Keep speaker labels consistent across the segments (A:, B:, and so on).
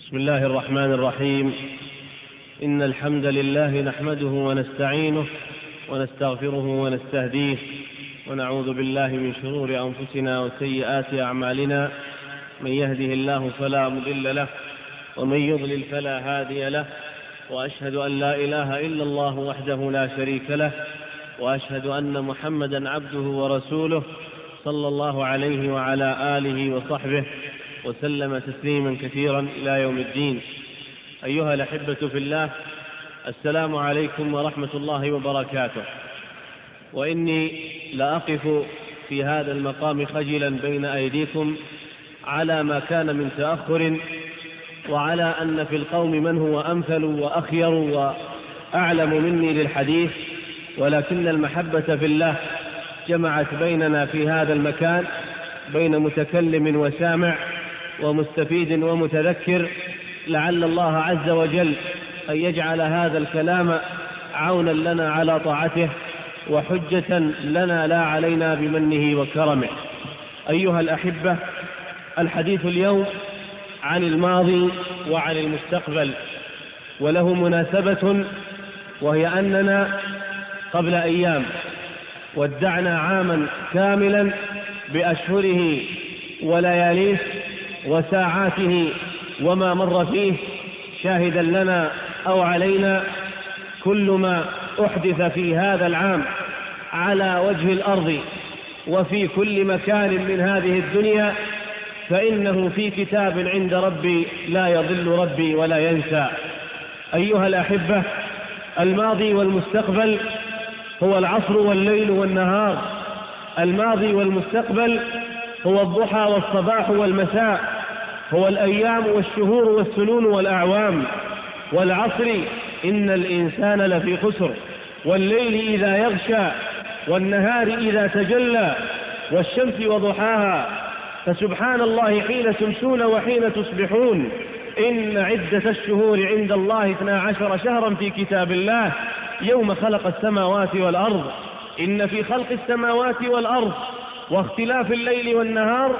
A: بسم الله الرحمن الرحيم. إن الحمد لله نحمده ونستعينه ونستغفره ونستهديه ونعوذ بالله من شرور أنفسنا وسيئات أعمالنا. من يهده الله فلا مضل له ومن يضلل فلا هادي له، وأشهد أن لا إله إلا الله وحده لا شريك له، وأشهد أن محمدا عبده ورسوله صلى الله عليه وعلى آله وصحبه وسلم تسليما كثيرا إلى يوم الدين. أيها الأحبة في الله، السلام عليكم ورحمة الله وبركاته. وإني لأقف في هذا المقام خجلا بين أيديكم على ما كان من تأخر، وعلى أن في القوم من هو أمثل وأخير وأعلم مني للحديث، ولكن المحبة في الله جمعت بيننا في هذا المكان بين متكلم وسامع ومستفيد ومتذكر، لعل الله عز وجل أن يجعل هذا الكلام عونا لنا على طاعته وحجة لنا لا علينا بمنه وكرمه. أيها الأحبة، الحديث اليوم عن الماضي وعن المستقبل، وله مناسبة، وهي أننا قبل أيام ودعنا عاما كاملا بأشهره ولياليه وساعاته وما مر فيه، شاهدا لنا أو علينا كل ما أحدث في هذا العام على وجه الأرض وفي كل مكان من هذه الدنيا، فإنه في كتاب عند ربي لا يضل ربي ولا ينسى. أيها الأحبة، الماضي والمستقبل هو العصر والليل والنهار، الماضي والمستقبل هو الضحى والصباح والمساء، هو الأيام والشهور والسنون والأعوام. والعصر إن الإنسان لفي خسر، والليل إذا يغشى، والنهار إذا تجلى، والشمس وضحاها، فسبحان الله حين تمسون وحين تصبحون. إن عدة الشهور عند الله 12 شهرا في كتاب الله يوم خلق السماوات والأرض. إن في خلق السماوات والأرض واختلاف الليل والنهار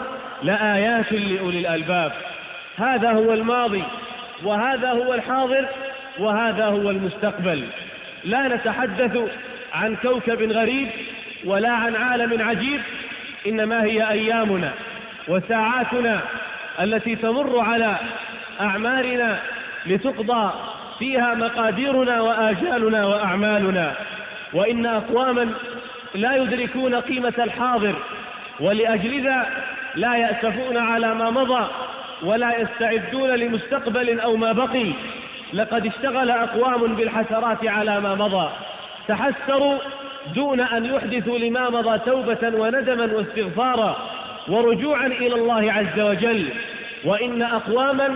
A: لآيات لأولي الألباب. هذا هو الماضي، وهذا هو الحاضر، وهذا هو المستقبل. لا نتحدث عن كوكب غريب ولا عن عالم عجيب، إنما هي أيامنا وساعاتنا التي تمر على أعمارنا لتقضى فيها مقاديرنا وآجالنا وأعمالنا. وإن أقواما لا يدركون قيمة الحاضر، ولأجل ذا لا يأسفون على ما مضى ولا يستعدون لمستقبل أو ما بقي. لقد اشتغل أقوام بالحسرات على ما مضى، تحسروا دون أن يحدثوا لما مضى توبة وندما واستغفارا ورجوعا إلى الله عز وجل. وإن أقواما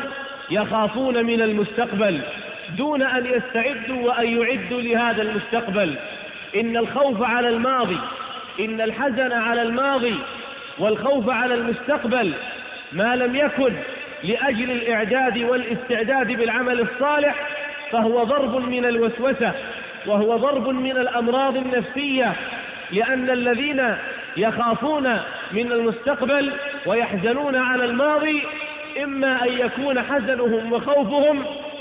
A: يخافون من المستقبل دون أن يستعدوا وأن يعدوا لهذا المستقبل. إن الخوف على الماضي، إن الحزن على الماضي والخوف على المستقبل ما لم يكن لأجل الإعداد والاستعداد بالعمل الصالح فهو ضرب من الوسوسة، وهو ضرب من الأمراض النفسية. لأن الذين يخافون من المستقبل ويحزنون على الماضي إما أن يكون حزنهم وخوفهم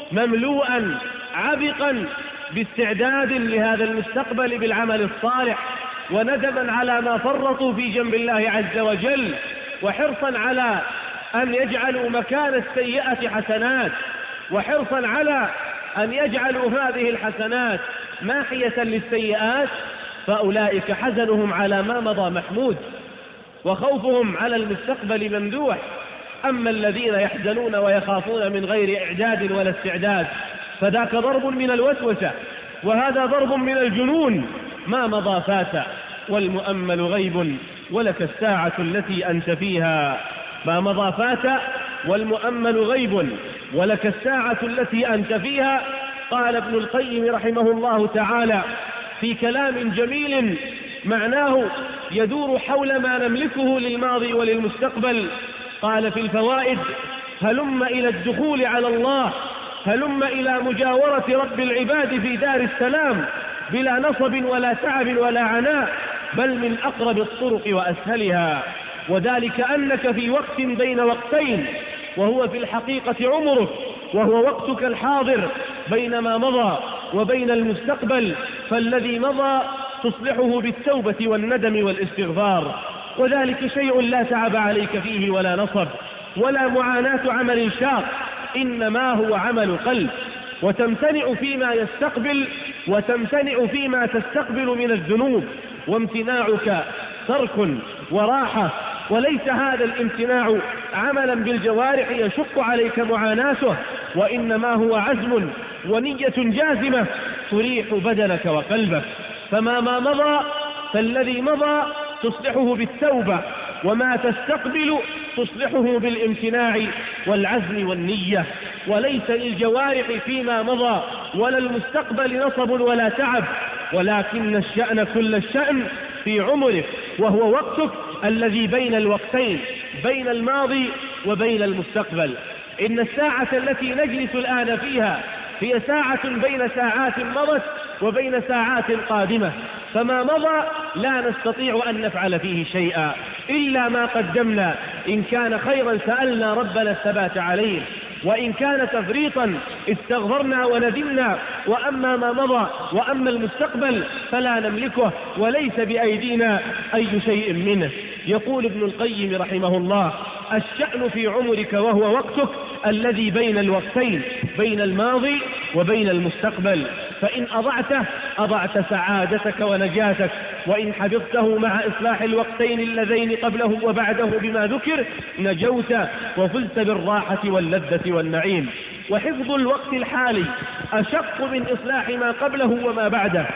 A: مملوءا عبقا باستعداد لهذا المستقبل بالعمل الصالح، وندما على ما فرطوا في جنب الله عز وجل، وحرصا على أن يجعلوا مكان السيئة حسنات، وحرصا على أن يجعلوا هذه الحسنات ماحية للسيئات. فأولئك حزنهم على ما مضى محمود، وخوفهم على المستقبل ممدوح. أما الذين يحزنون ويخافون من غير إعداد ولا استعداد فذاك ضرب من الوسوسة، وهذا ضرب من الجنون. ما مضى فات والمؤمل غيب ولك الساعة التي أنت فيها. ما مضى فات والمؤمل غيب ولك الساعة التي أنت فيها. قال ابن القيم رحمه الله تعالى في كلام جميل معناه يدور حول ما نملكه للماضي وللمستقبل. قال في الفوائد: هلم إلى الدخول على الله، هلم إلى مجاورة رب العباد في دار السلام بلا نصب ولا تعب ولا عناء، بل من أقرب الطرق وأسهلها. وذلك أنك في وقت بين وقتين، وهو في الحقيقة عمرك، وهو وقتك الحاضر بين ما مضى وبين المستقبل، فالذي مضى تصلحه بالتوبة والندم والاستغفار، وذلك شيء لا تعب عليك فيه ولا نصب ولا معاناة عمل شاق، إنما هو عمل قلب، وتمتنع فيما يستقبل وتمتنع فيما تستقبل من الذنوب، وامتناعك ترك وراحة، وليس هذا الامتناع عملا بالجوارح يشق عليك معاناته، وإنما هو عزم ونية جازمة تريح بدنك وقلبك. فما مضى فالذي مضى تصلحه بالتوبة، وما تستقبل تصلحه بالامتناع والعزم والنية، وليس للجوارح فيما مضى ولا المستقبل نصب ولا تعب، ولكن الشأن كل الشأن في عمرك، وهو وقتك الذي بين الوقتين، بين الماضي وبين المستقبل. إن الساعة التي نجلس الآن فيها هي ساعة بين ساعات مضت وبين ساعات قادمة، فما مضى لا نستطيع أن نفعل فيه شيئا إلا ما قدمنا، إن كان خيرا سألنا ربنا الثبات عليه، وإن كان تفريطا استغفرنا وندمنا، وأما ما مضى وأما المستقبل فلا نملكه وليس بأيدينا أي شيء منه. يقول ابن القيم رحمه الله: الشأن في عمرك وهو وقتك الذي بين الوقتين، بين الماضي وبين المستقبل، فإن أضعته أضعت سعادتك ونجاتك، وإن حفظته مع إصلاح الوقتين اللذين قبله وبعده بما ذكر نجوت وفزت بالراحة واللذة والنعيم. وحفظ الوقت الحالي أشق من إصلاح ما قبله وما بعده،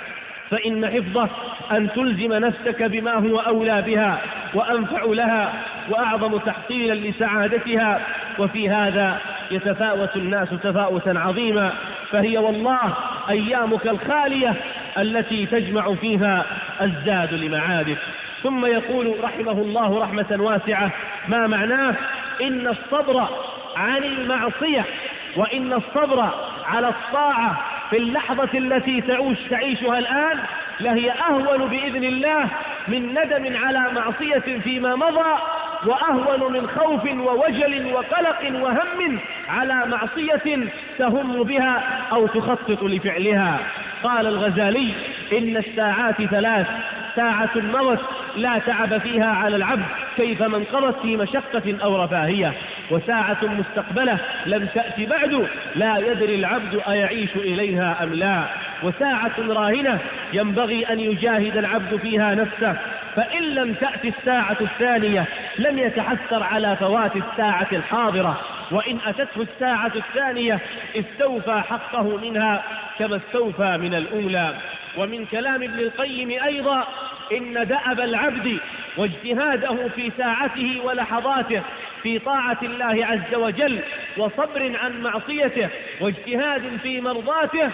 A: فإن حفظه أن تلزم نفسك بما هو أولى بها وأنفع لها وأعظم تحصيلا لسعادتها، وفي هذا يتفاوت الناس تفاوتا عظيما، فهي والله أيامك الخالية التي تجمع فيها الزاد لمعادك. ثم يقول رحمه الله رحمة واسعة ما معناه: إن الصبر عن المعصية وإن الصبر على الطاعة في اللحظة التي تعيشها الآن لهي أهون بإذن الله من ندم على معصية فيما مضى، وأهون من خوف ووجل وقلق وهم على معصية تهم بها أو تخطط لفعلها. قال الغزالي: إن الساعات ثلاث: ساعة مضت لا تعب فيها على العبد كيفما انقضت في مشقة أو رفاهية، وساعة مستقبلة لم تأتي بعد لا يدري العبد أيعيش إليها أم لا، وساعة راهنة ينبغي أن يجاهد العبد فيها نفسه، فإن لم تأتي الساعة الثانية لم يتحسر على فوات الساعة الحاضرة، وإن أتته الساعة الثانية استوفى حقه منها كما استوفى من الأولى. ومن كلام ابن القيم أيضا: إن دأب العبد واجتهاده في ساعته ولحظاته في طاعة الله عز وجل وصبر عن معصيته واجتهاد في مرضاته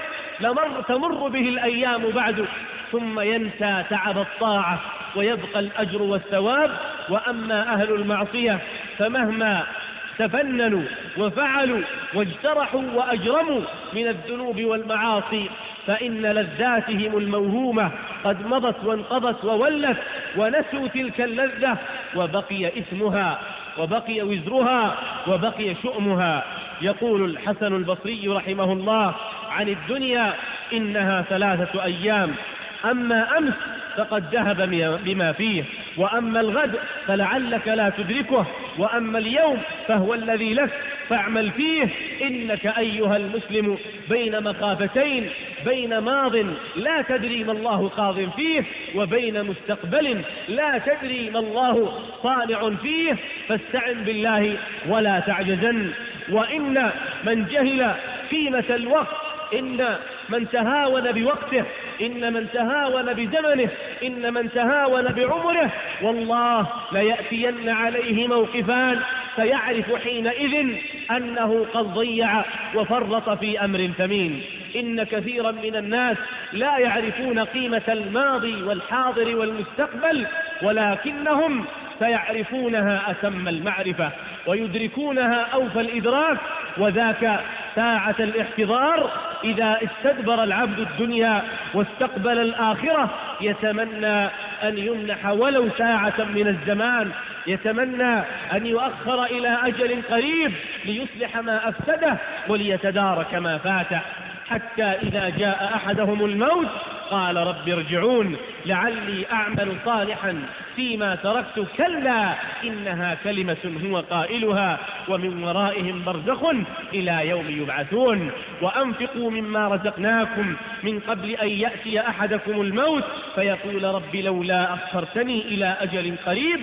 A: تمر به الأيام بعد ثم ينسى تعب الطاعة ويبقى الأجر والثواب. وأما أهل المعصية فمهما تفننوا وفعلوا واجترحوا وأجرموا من الذنوب والمعاصي فإن لذاتهم الموهومة قد مضت وانقضت وولت، ونسوا تلك اللذة وبقي إثمها وبقي وزرها وبقي شؤمها. يقول الحسن البصري رحمه الله عن الدنيا: إنها 3 أيام، أما أمس فقد ذهب بما فيه، وأما الغد فلعلك لا تدركه، وأما اليوم فهو الذي لك فاعمل فيه. إنك أيها المسلم بين مخافتين: بين ماض لا تدري ما الله قاض فيه، وبين مستقبل لا تدري ما الله صانع فيه، فاستعن بالله ولا تعجزن. وإن من جهل قيمة الوقت، إن من تهاون بوقته، إن من تهاون بزمنه، إن من تهاون بعمره، والله ليأتين عليه موقفان فيعرف حينئذ أنه قد ضيع وفرط في أمر ثمين. إن كثيرا من الناس لا يعرفون قيمة الماضي والحاضر والمستقبل، ولكنهم سيعرفونها أتم المعرفة ويدركونها أوفى الإدراك، وذاك ساعة الاحتضار. إذا استدبر العبد الدنيا واستقبل الآخرة يتمنى أن يمنح ولو ساعة من الزمان يتمنى أن يؤخر إلى أجل قريب ليصلح ما أفسده وليتدارك ما فاته، حتى إذا جاء أحدهم الموت قال رب ارجعون لعلي أعمل صالحا فيما تركت، كلا إنها كلمة هو قائلها ومن ورائهم برزخ إلى يوم يبعثون. وأنفقوا مما رزقناكم من قبل أن يأتي أحدكم الموت فيقول رب لولا أخرتني إلى أجل قريب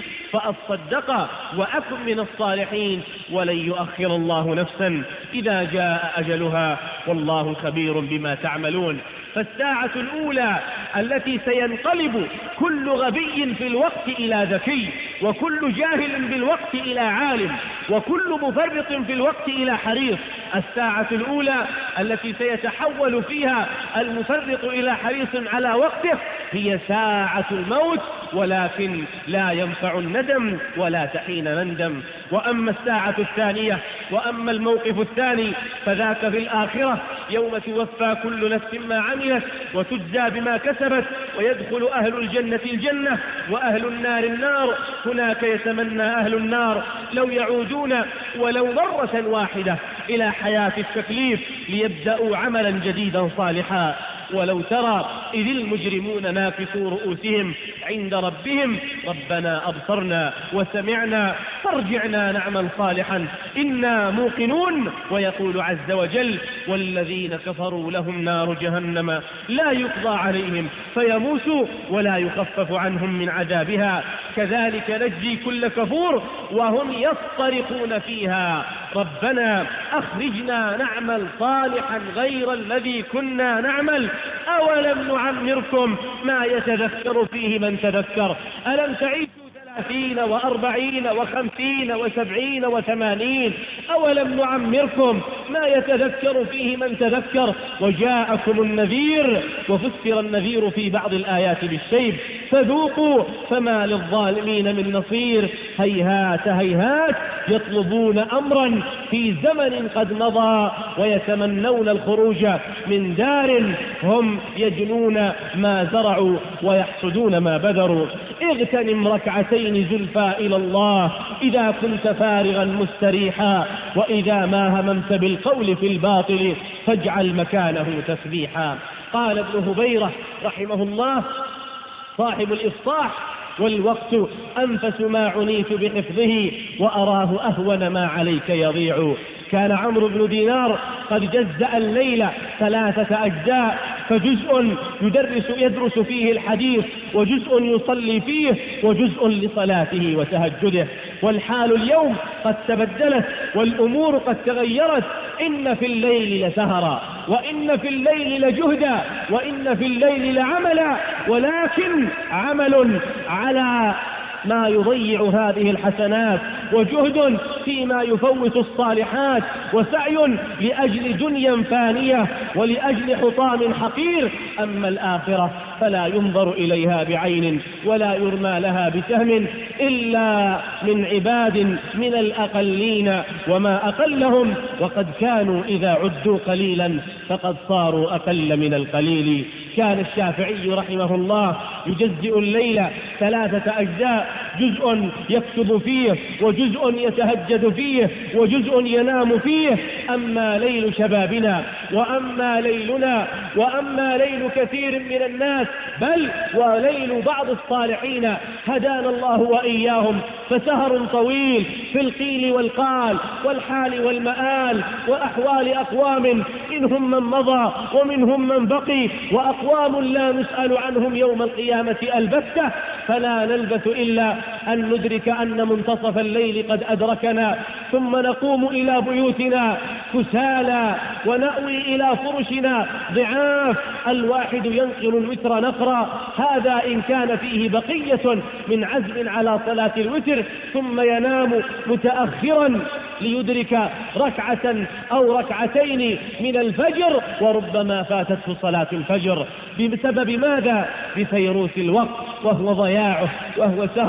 A: فأصدق وأكن من الصالحين ولن يؤخر الله نفسا إذا جاء أجلها والله خبير بما تعملون. فالساعة الأولى التي سينقلب كل غبي في الوقت إلى ذكي، وكل جاهل بالوقت إلى عالم، وكل مفرط في الوقت إلى حريص. الساعة الأولى التي سيتحول فيها المفرط إلى حريص على وقته هي ساعة الموت، ولكن لا ينفع الندم ولا تحين نندم. وأما الساعة الثانية وأما الموقف الثاني فذاك في الآخرة يوم توفى كل نفس ما عملت وتجزى بما كسبت، ويدخل أهل الجنة الجنة وأهل النار النار. هناك يتمنى أهل النار لو يعودون ولو مرة واحدة إلى حياة التكليف ليبدأوا عملا جديدا صالحا. ولو ترى إذ المجرمون ناكسوا رؤوسهم عند ربهم ربنا أبصرنا وسمعنا فارجعنا نعمل صالحا إنا موقنون. ويقول عز وجل والذين كفروا لهم نار جهنم لا يقضى عليهم فيموتوا ولا يخفف عنهم من عذابها كذلك نجزي كل كفور وهم يصطرخون فيها ربنا أخرجنا نعمل صالحا غير الذي كنا نعمل أولم نعمركم ما يتذكر فيه من تذكر ألم تعيشوا 30 و40 و50 و70 و80 أولم نعمركم ما يتذكر فيه من تذكر وجاءكم النذير. وفسر النذير في بعض الآيات بالشيب فذوقوا فما للظالمين من نصير. هيهات هيهات يطلبون أمرا في زمن قد مضى ويتمنون الخروج من دار هم يجنون ما زرعوا ويحصدون ما بذروا. اغتنم ركعتين زلفى إلى الله إذا كنت فارغا مستريحا وإذا ما هممت بالقول في الباطل فاجعل مكانه تسبيحا. قال ابن هبيرة رحمه الله صاحب الإفصاح والوقت أنفس ما عنيت بحفظه وأراه أهون ما عليك يضيع. كان عمرو بن دينار قد جزأ الليل 3 أجزاء، فجزء يدرس فيه الحديث وجزء يصلي فيه وجزء لصلاته وتهجده. والحال اليوم قد تبدلت والأمور قد تغيرت. إن في الليل لسهرا وإن في الليل لجهدا وإن في الليل لعملا، ولكن عمل على ما يضيع هذه الحسنات وجهد فيما يفوت الصالحات وسعي لأجل دنيا فانية ولأجل حطام حقير. أما الآخرة فلا ينظر إليها بعين ولا يرمى لها بسهم إلا من عباد من الأقلين وما أقلهم، وقد كانوا إذا عدوا قليلا فقد صاروا أقل من القليل. كان الشافعي رحمه الله يجزئ الليل 3 أجزاء، جزء يكتب فيه وجزء يتهجد فيه وجزء ينام فيه. أما ليل شبابنا وأما ليلنا وأما ليل كثير من الناس بل وليل بعض الصالحين هدانا الله وإياهم فسهر طويل في القيل والقال والحال والمآل وأحوال أقوام منهم من مضى ومنهم من بقي وأقوام لا نسأل عنهم يوم القيامة البتة. فلا نلبث إلا أن ندرك أن منتصف الليل قد أدركنا ثم نقوم إلى بيوتنا كسالى ونأوي إلى فرشنا ضعاف. الواحد ينقل الوتر نقرا، هذا إن كان فيه بقية من عزم على صلاة الوتر، ثم ينام متأخرا ليدرك ركعة أو ركعتين من الفجر وربما فاتته صلاة الفجر بسبب ماذا؟ بفيروس الوقت وهو ضياعه وهو سهر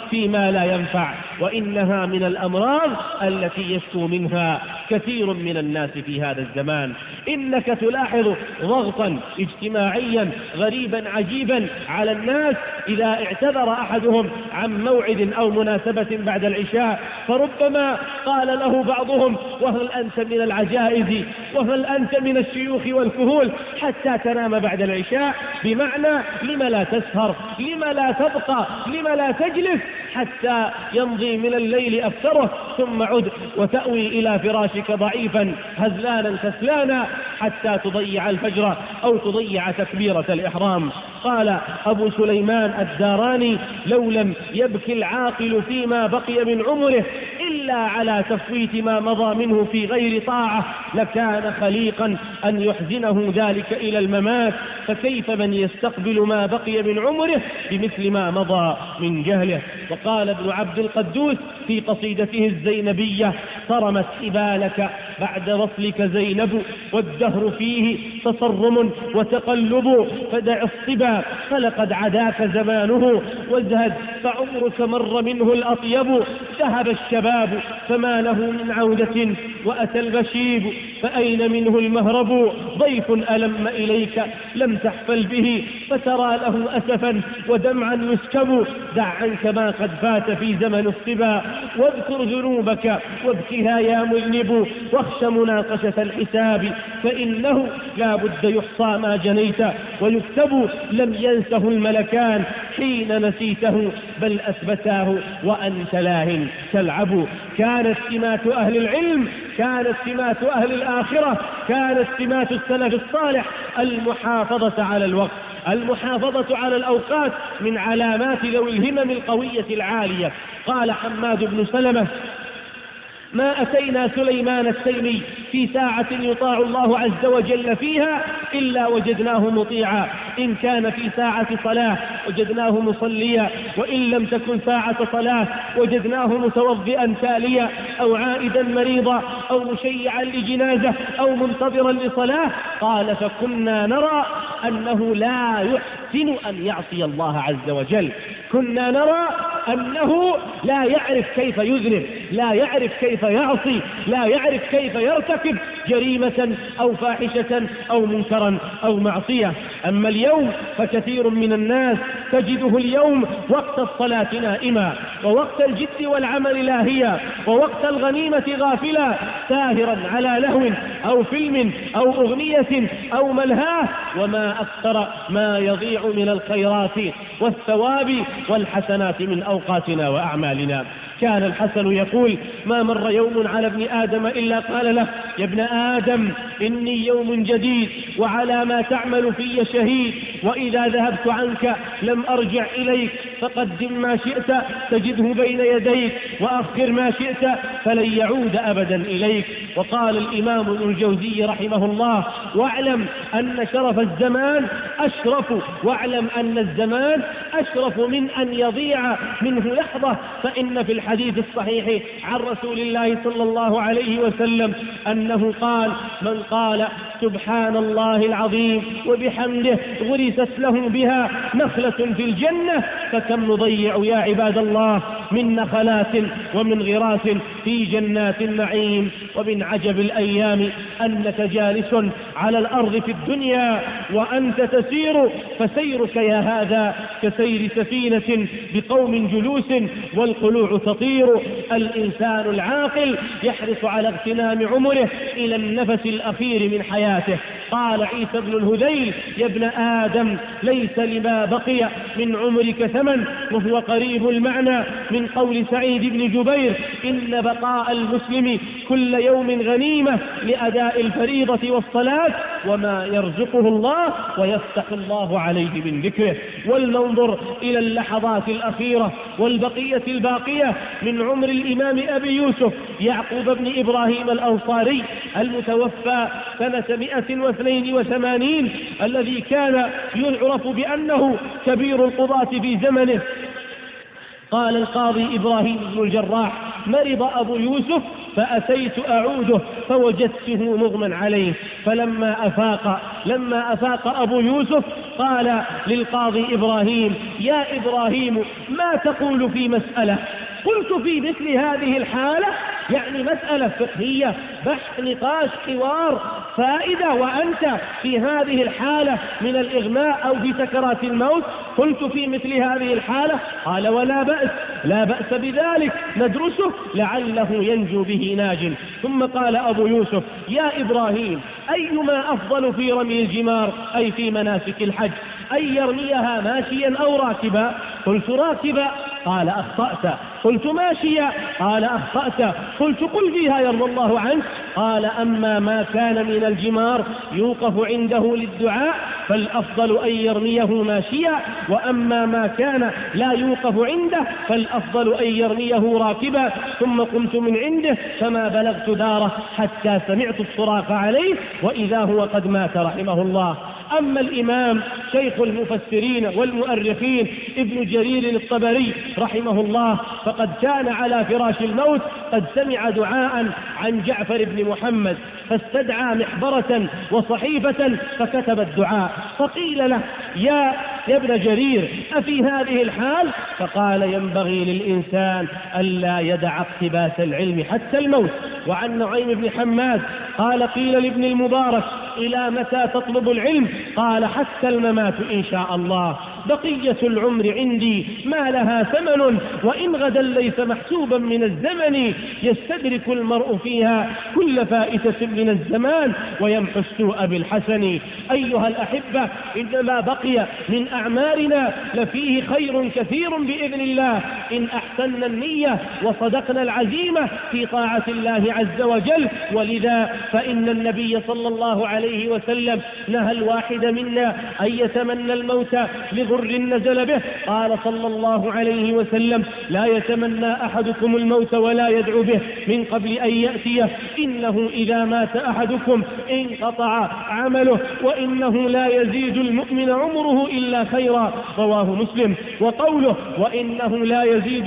A: فيما لا ينفع، وإنها من الأمراض التي يشكو منها كثير من الناس في هذا الزمان. إنك تلاحظ ضغطا اجتماعيا غريبا عجيبا على الناس إذا اعتذر أحدهم عن موعد أو مناسبة بعد العشاء، فربما قال له بعضهم: وهل أنت من العجائز، وهل أنت من الشيوخ والكهول حتى تنام بعد العشاء؟ بمعنى لم لا تسهر، لم لا تبقى، لم لا تجلس حتى يمضي من الليل أكثره، ثم عد وتأوي إلى فراشك ضعيفا هزلانا كسلانا حتى تضيع الفجر أو تضيع تكبيرة الإحرام. قال أبو سليمان الداراني: لو لم يبكي العاقل فيما بقي من عمره إلا على تفويت ما مضى منه في غير طاعة لكان خليقا أن يحزنه ذلك إلى الممات، فكيف من يستقبل ما بقي من عمره بمثل ما مضى من جهله. وقال ابن عبد القدوس في قصيدته الزينبية: صرمت إبالك بعد وصلك زينب، والدهر فيه تصرم وتقلب، فدع الصبا فلقد عداك زمانه، وازهد فعمرك مر منه الأطيب، ذهب الشباب فما له من عودة، وأتى البشيب فأين منه المهرب، ضيف ألم إليك لم تحفل به، فترى له أسفا ودمعا يسكب، دع عنك ما قد فات في زمن الصبا، واذكر ذنوبك وابكها يا مذنب، واخش مناقشة الحساب فإنه لا بد يحصى ما جنيت، ويكتب لم ينسه الملكان حين نسيته، بل أثبتاه وأنت لاه تلعب. كانت سمات أهل العلم، كانت سمات أهل الآخرة، كانت سمات السلف الصالح المحافظة على الوقت، المحافظة على الأوقات من علامات ذوي الهمم القوية العالية. قال حماد بن سلمة: ما أتينا سليمان التيمي في ساعة يطاع الله عز وجل فيها إلا وجدناه مطيعا، إن كان في ساعة صلاة وجدناه مصليا، وإن لم تكن ساعة صلاة وجدناه متوضئا تاليا، أو عائدا مريضا، أو مشيعا لجنازة، أو منتظرا لصلاة. قال: فكنا نرى أنه لا يحسن أن يعصي الله عز وجل، كنا نرى أنه لا يعرف كيف يذنب، لا يعرف كيف يعصي، لا يعرف كيف يرتكب جريمة أو فاحشة أو منكرا أو معصية. أما اليوم فكثير من الناس تجده اليوم وقت الصلاة نائما، ووقت الجد والعمل لاهيا، ووقت الغنيمة غافلا، ساهرا على لهو أو فيلم أو أغنية أو ملهاه، وما أكثر ما يضيع من الخيرات والثواب والحسنات من أوقاتنا وأعمالنا. كان الحسن يقول: ما مر يوم على ابن آدم إلا قال له: يا ابن آدم إني يوم جديد، وعلى ما تعمل في شهيد، وإذا ذهبت عنك لم أرجع إليك، فقدم ما شئت تجده بين يديك، وأخر ما شئت فلن يعود أبدا إليك. وقال الإمام ابن الجوزي رحمه الله: واعلم أن شرف الزمان أشرف، واعلم أن الزمان أشرف من أن يضيع منه لحظة. فإن في الحديث الصحيح عن رسول الله صلى الله عليه وسلم أنه قال: من قال سبحان الله العظيم وبحمده غرست له بها نخلة في الجنة، فكم نضيع يا عباد الله من نخلات ومن غراس في جنات النعيم. ومن عجب الأيام أنك جالس على الأرض في الدنيا وأنت تسير، فسيرك يا هذا كسير سفينة بقوم جلوس والقلوع تطير. الإنسان العاقل يحرص على اغتنام عمره إلى النفس الأخير من حياته. قال عيسى بن الهذيل: يا ابن آدم ليس لما بقي من عمرك ثمن، وهو قريب المعنى من قول سعيد بن جبير: إن بقاء المسلم كل يوم غنيمة لأداء الفريضة والصلاة، وما يرزقه الله ويفتح الله عليه من ذكره. ولننظر إلى اللحظات الأخيرة والبقية الباقية من عمر الإمام أبي يوسف يعقوب بن إبراهيم الأنصاري المتوفى سنة 182، الذي كان يعرف بأنه كبير القضاة في زمنه. قال القاضي إبراهيم بن الجراح: مرض أبو يوسف فأتيت أعوده فوجدته مغمى عليه. فلما أفاق أبو يوسف قال للقاضي إبراهيم: يا إبراهيم، ما تقول في مسألة؟ قلت: في مثل هذه الحالة، يعني مسألة فقهية، بحث، نقاش، حوار، فائدة، وأنت في هذه الحالة من الإغماء أو في سكرات الموت. قلت: في مثل هذه الحالة. قال: ولا بأس، لا بأس بذلك، ندرسه لعله ينجو به ناج. ثم قال أبو يوسف: يا إبراهيم، أيما أفضل في رمي الجمار، أي في مناسك الحج، أن يرميها ماشيا أو راكبا؟ قلت: راكبا. قال: أخطأت. قلت: ماشيا. قال: أخطأت. قلت: قل فيها يرضى الله عنك. قال: أما ما كان من الجمار يوقف عنده للدعاء فالأفضل أن يرميه ماشيا، وأما ما كان لا يوقف عنده فالأفضل أن يرميه راكبا. ثم قمت من عنده فما بلغت داره حتى سمعت الصراخ عليه وإذا هو قد مات رحمه الله. أما الإمام شيخ المفسرين والمؤرخين ابن جرير الطبري رحمه الله فقد كان على فراش الموت قد سمع دعاء عن جعفر بن محمد، فاستدعى محبرة وصحيفة فكتب الدعاء. فقيل له: يا ابن جرير، أفي هذه الحال؟ فقال: ينبغي للإنسان ألا يدع اقتباس العلم حتى الموت. وعن نعيم بن حماد قال: قيل لابن المبارك: إلى متى تطلب العلم؟ قال: حتى الممات إن شاء الله. بقية العمر عندي ما لها ثمن، وإن غدا ليس محسوبا من الزمن، يستدرك المرء فيها كل فائتة من الزمان ويمحو السوء بالحسن. أيها الأحبة، إنما بقي من أعمارنا لفيه خير كثير بإذن الله إن أحسننا النية وصدقنا العزيمة في طاعة الله عز وجل. ولذا فإن النبي صلى الله عليه وسلم نهى الواحد منا أن يتمنى الموت لضر نزل به. قال صلى الله عليه وسلم: لا يتمنى أحدكم الموت ولا يدعو به من قبل أن يأتيه، إنه إذا مات أحدكم انقطع عمله وإنه لا يزيد المؤمن عمره إلا خيرا. رواه مسلم. وقوله: وإنه لا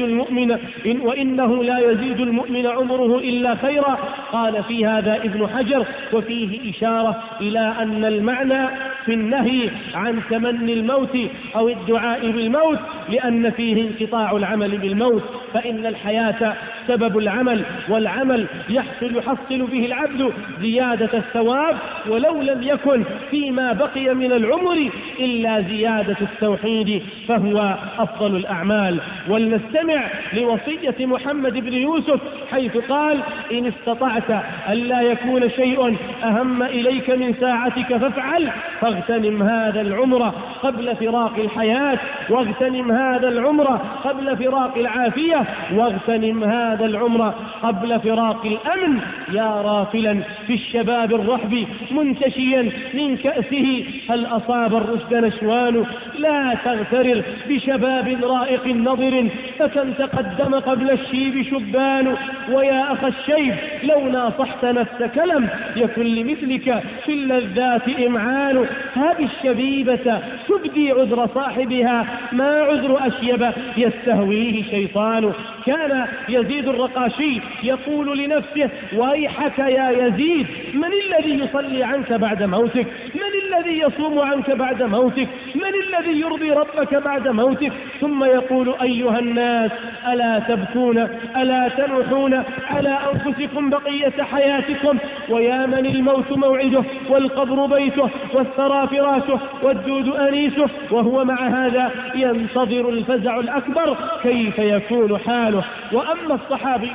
A: يزيد المؤمن عمره إلا خيرا، قال في هذا ابن حجر: وفيه إشارة إلى أن المعنى في النهي عن تمني الموت أو الدعاء بالموت لأن فيه انقطاع العمل بالموت، فإن الحياة سبب العمل، والعمل يحصل به العبد زيادة الثواب، ولو لم يكن فيما بقي من العمر إلا زيادة التوحيد فهو أفضل الأعمال. ولنستمع لوصية محمد بن يوسف حيث قال: إن استطعت ألا يكون شيء أهم إليك من ساعتك فافعل، فاغتنم هذا العمر قبل فراق الحياة، واغتنم هذا العمر قبل فراق العافية، واغتنم هذا العمر قبل فراق الأمن. يا رافلا في الشباب الرحب منتشيا من كأسه، هل أصاب الرشد نشوان؟ لا تغترر بشباب رائق نظر، فكم تقدم قبل الشيب شبان. ويا أخ الشيب، لو ناصحت نفسك لم يكن لمثلك في اللذات إمعان. هذه الشبيبة تبدي عذر صاحبها، ما عذر أشيب يستهويه شيطان. كان يزيد الرقاشي يقول لنفسه: ويحك يا يزيد، من الذي يصلي عنك بعد موتك؟ من الذي يصوم عنك بعد موتك؟ من الذي يرضي ربك بعد موتك؟ ثم يقول: أيها الناس، ألا تبكون، ألا تنوحون على أنفسكم بقية حياتكم؟ ويا من الموت موعده، والقبر بيته، والثرى فراشه، والدود أنيسه، وهو مع هذا ينتظر الفزع الأكبر، كيف يكون حاله؟ وأما الصحابي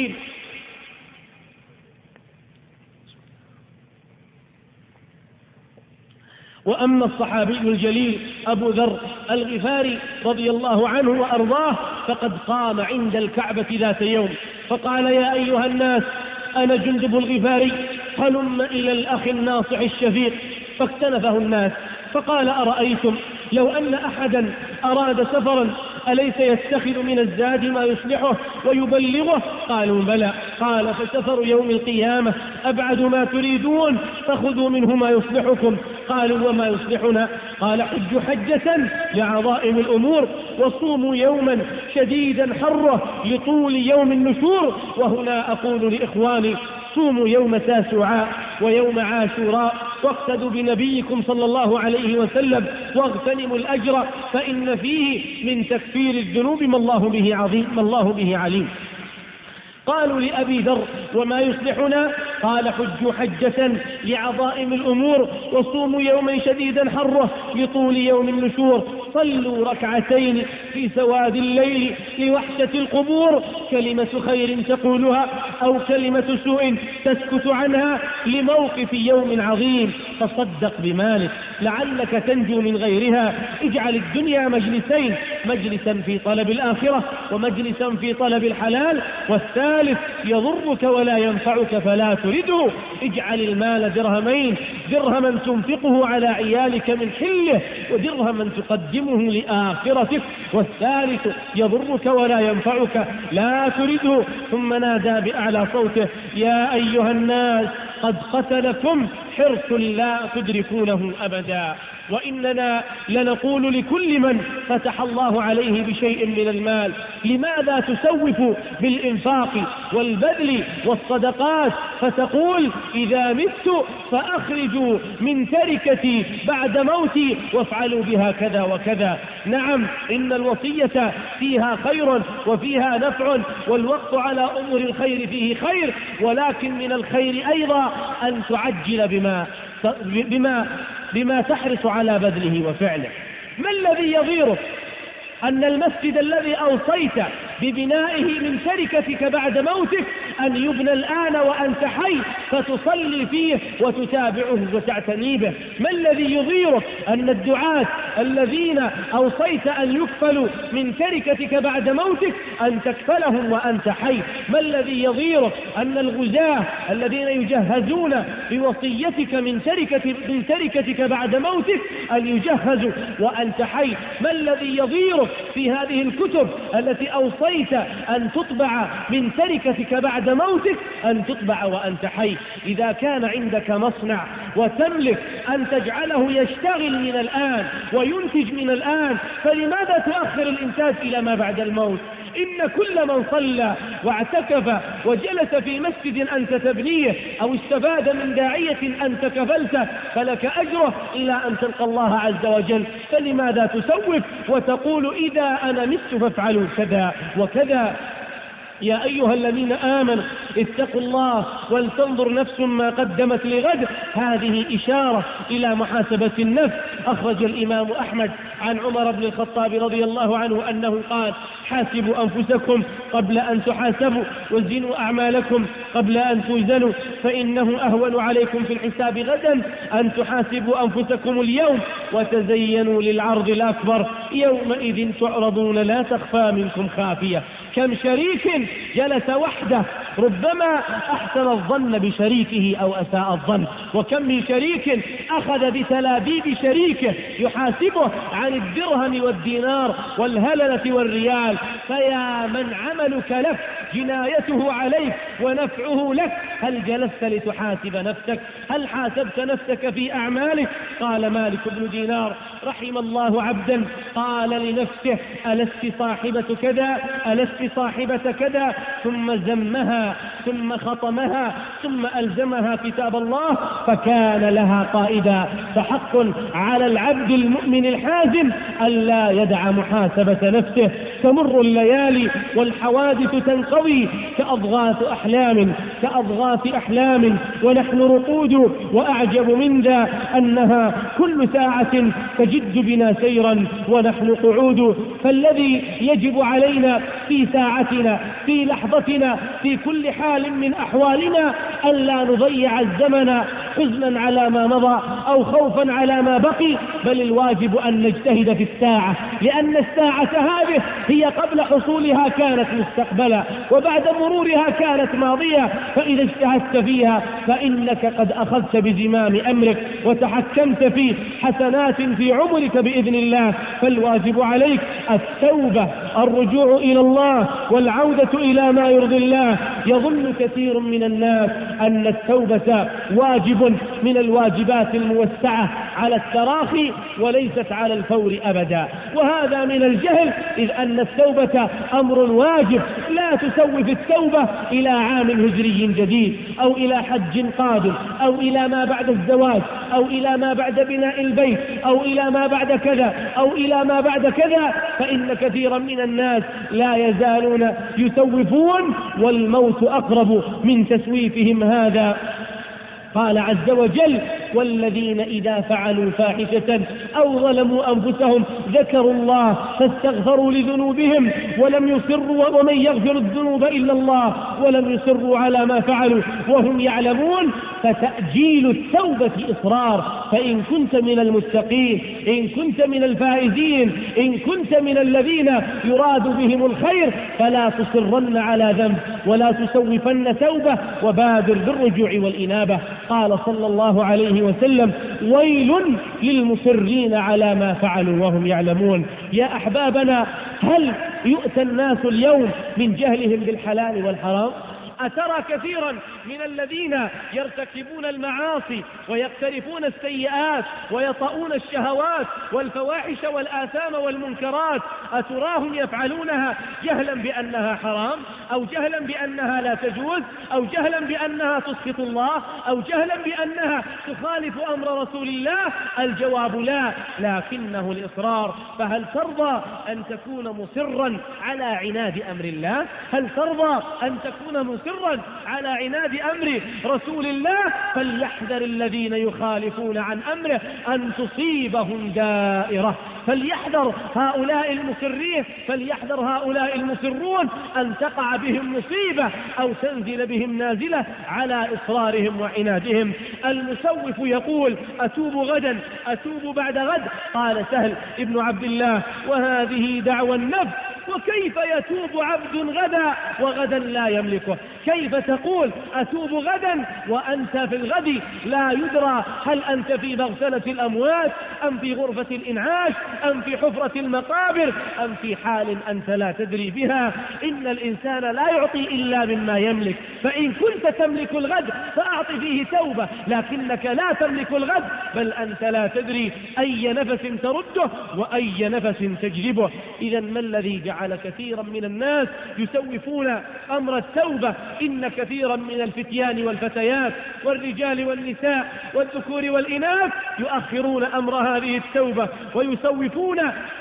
A: الجليل أبو ذر الغفاري رضي الله عنه وأرضاه فقد قام عند الكعبة ذات يوم فقال: يا أيها الناس، أنا جندب الغفاري، هلم إلى الأخ الناصح الشفيق. فاكتنفه الناس فقال: أرأيتم لو أن أحدا أراد سفرا
B: أليس يتخذ من الزاد ما يصلحه ويبلغه؟ قالوا بلى. قال فسفر يوم القيامة أبعد ما تريدون، فخذوا منه ما يصلحكم. قالوا وما يصلحنا؟ قال حج حجة لعظائم الأمور، وصوموا يوما شديدا حره لطول يوم النشور. وهنا أقول لإخواني صوموا يوم تاسوعاء ويوم عاشوراء، واقتدوا بنبيكم صلى الله عليه وسلم، واغتنموا الأجر، فإن فيه من تكفير الذنوب ما الله به عليم. قالوا لأبي ذر وما يصلحنا؟ قال حج حجة لعظائم الأمور، وصوموا يوما شديدا حره لطول يوم النشور، صلوا ركعتين في سواد الليل لوحشة القبور، كلمة خير تقولها أو كلمة سوء تسكت عنها لموقف يوم عظيم، تصدق بمالك لعلك تنجو من غيرها. اجعل الدنيا مجلسين، مجلسا في طلب الآخرة ومجلسا في طلب الحلال، والثالث يضرك ولا ينفعك فلا ترده. اجعل المال درهمين، درهما تنفقه على عيالك من حله، ودرهما تقدمه لآخرتك، والثالث يضرك ولا ينفعك لا ترده. ثم نادى بأعلى صوته يا أيها الناس قد قتلكم حرص لا تدركونه أبدا. وإننا لنقول لكل من فتح الله عليه بشيء من المال لماذا تسوف بالإنفاق والبذل والصدقات، فتقول إذا مت فأخرجوا من تركتي بعد موتي وافعلوا بها كذا وكذا. نعم إن الوصية فيها خير وفيها نفع، والوقت على أمور الخير فيه خير، ولكن من الخير أيضا أن تعجل بما تحرص على بذله وفعله. ما الذي يضيرك أن المسجد الذي أوصيت ببنائه من تركتك بعد موتك أن يبنى الآن وأنت حي فتصلي فيه وتتابعه وتعتني به؟ ما الذي يضيرك أن الدعاة الذين أوصيت أن يكفلوا من تركتك بعد موتك أن تكفلهم وأنت حي؟ ما الذي يضيرك أن الغزاة الذين يجهزون بوصيتك من تركتك بعد موتك أن يجهزوا وأنت حي؟ ما الذي يضيرك في هذه الكتب التي أوصيت أن تطبع من تركتك بعد موتك أن تطبع وأنت حي؟ إذا كان عندك مصنع وتملك أن تجعله يشتغل من الآن وينتج من الآن، فلماذا تؤخر الإنتاج إلى ما بعد الموت؟ إن كل من صلى واعتكف وجلس في مسجد أنت تبنيه أو استفاد من داعية أنت كفلته فلك أجره إلى أن تلقى الله عز وجل، فلماذا تسوف وتقول إذا أنا مت فافعلوا كذا وكذا؟ يا أيها الذين آمنوا اتقوا الله ولتنظر نفس ما قدمت لغد. هذه إشارة إلى محاسبة النفس. أخرج الإمام أحمد عن عمر بن الخطاب رضي الله عنه أنه قال حاسبوا أنفسكم قبل أن تحاسبوا، وزنوا أعمالكم قبل أن توزنوا، فإنه أهون عليكم في الحساب غدا أن تحاسبوا أنفسكم اليوم وتزينوا للعرض الأكبر يومئذ تعرضون لا تخفى منكم خافية. كم شريك جلس وحده ربما أحسن الظن بشريكه أو أساء الظن، وكم من شريك أخذ بتلابيب شريكه يحاسبه عن الدرهم والدينار والهللة والريال. فيا من عملك لك جنايته عليك ونفعه لك، هل جلست لتحاسب نفسك؟ هل حاسبت نفسك في أعمالك؟ قال مالك بن دينار رحم الله عبدا قال لنفسه ألست صاحبة كذا ألست صاحبة كذا، ثم زمها ثم خطمها ثم ألزمها كتاب الله فكان لها قائدا. فحق على العبد المؤمن الحازم ألا يدع محاسبة نفسه. تمر الليالي والحوادث تنقضي كأضغاث أحلام ونحن رقود، وأعجب من ذا أنها كل ساعة تجد بنا سيرا ونحن قعود. فالذي يجب علينا في ساعتنا في لحظتنا في كل حال من أحوالنا ألا نضيع الزمن حزنا على ما مضى أو خوفا على ما بقي، بل الواجب أن نجتهد في الساعة، لأن الساعة هذه هي قبل حصولها كانت مستقبلا وبعد مرورها كانت ماضية، فإذا اجتهدت فيها فإنك قد أخذت بزمام أمرك. وتحكمت في حسنات في عمرك بإذن الله، فالواجب عليك التوبة، الرجوع إلى الله والعودة إلى ما يرضي الله. يظن كثير من الناس أن التوبة واجب من الواجبات الموسعة على التراخي وليست على الفور أبدا، وهذا من الجهل، إذ أن التوبة أمر واجب. لا تسوف التوبة إلى عام هجري جديد أو إلى حج قادم أو إلى ما بعد الزواج أو إلى ما بعد بناء البيت أو إلى ما بعد كذا أو إلى ما بعد كذا، فإن كثيرا من الناس لا يزالون يسوفون والموت أقرب من تسويفهم هذا. قال عز وجل: والذين إذا فعلوا فاحشة أو ظلموا أنفسهم ذكروا الله فاستغفروا لذنوبهم ولم يصروا، ومن يغفر الذنوب إلا الله، ولم يصروا على ما فعلوا وهم يعلمون. فتأجيل التوبة إصرار. فإن كنت من المتقين، إن كنت من الفائزين، إن كنت من الذين يراد بهم الخير، فلا تصرن على ذنب ولا تسوفن توبة، وبادر بالرجوع والإنابة. قال صلى الله عليه وسلم: ويل للمصرين على ما فعلوا وهم يعلمون. يا أحبابنا، هل يؤتى الناس اليوم من جهلهم بالحلال والحرام؟ أترى كثيرا من الذين يرتكبون المعاصي ويقترفون السيئات ويطؤون الشهوات والفواحش والآثام والمنكرات، أتراهم يفعلونها جهلا بأنها حرام، أو جهلا بأنها لا تجوز، أو جهلا بأنها تسخط الله، أو جهلا بأنها تخالف أمر رسول الله؟ الجواب لا، لكنه الإصرار. فهل ترضى أن تكون مصرا على عناد أمر الله؟ هل ترضى أن تكون مصرا على عناد أمر رسول الله؟ فليحذر الذين يخالفون عن أمره أن تصيبهم دائرة. فليحذر هؤلاء المصرين، فليحذر هؤلاء المصرون أن تقع بهم مصيبة أو تنزل بهم نازلة على إصرارهم وعنادهم. المسوف يقول: أتوب غدا، أتوب بعد غد. قال سهل ابن عبد الله: وهذه دعوى النفس، وكيف يتوب عبد غدا وغدا لا يملكه؟ كيف تقول أتوب غدا وأنت في الغد لا يدرى هل أنت في مغسلة الأموات أم في غرفة الإنعاش أم في حفرة المقابر أم في حال أنت لا تدري بها؟ إن الإنسان لا يعطي إلا مما يملك، فإن كنت تملك الغد فأعط فيه توبة، لكنك لا تملك الغد، بل أنت لا تدري أي نفس ترده وأي نفس تجلبه. إذا ما الذي جعل كثيرا من الناس يسوفون أمر التوبة؟ إن كثيرا من الفتيان والفتيات والرجال والنساء والذكور والإناث يؤخرون أمر هذه التوبة ويسوفون.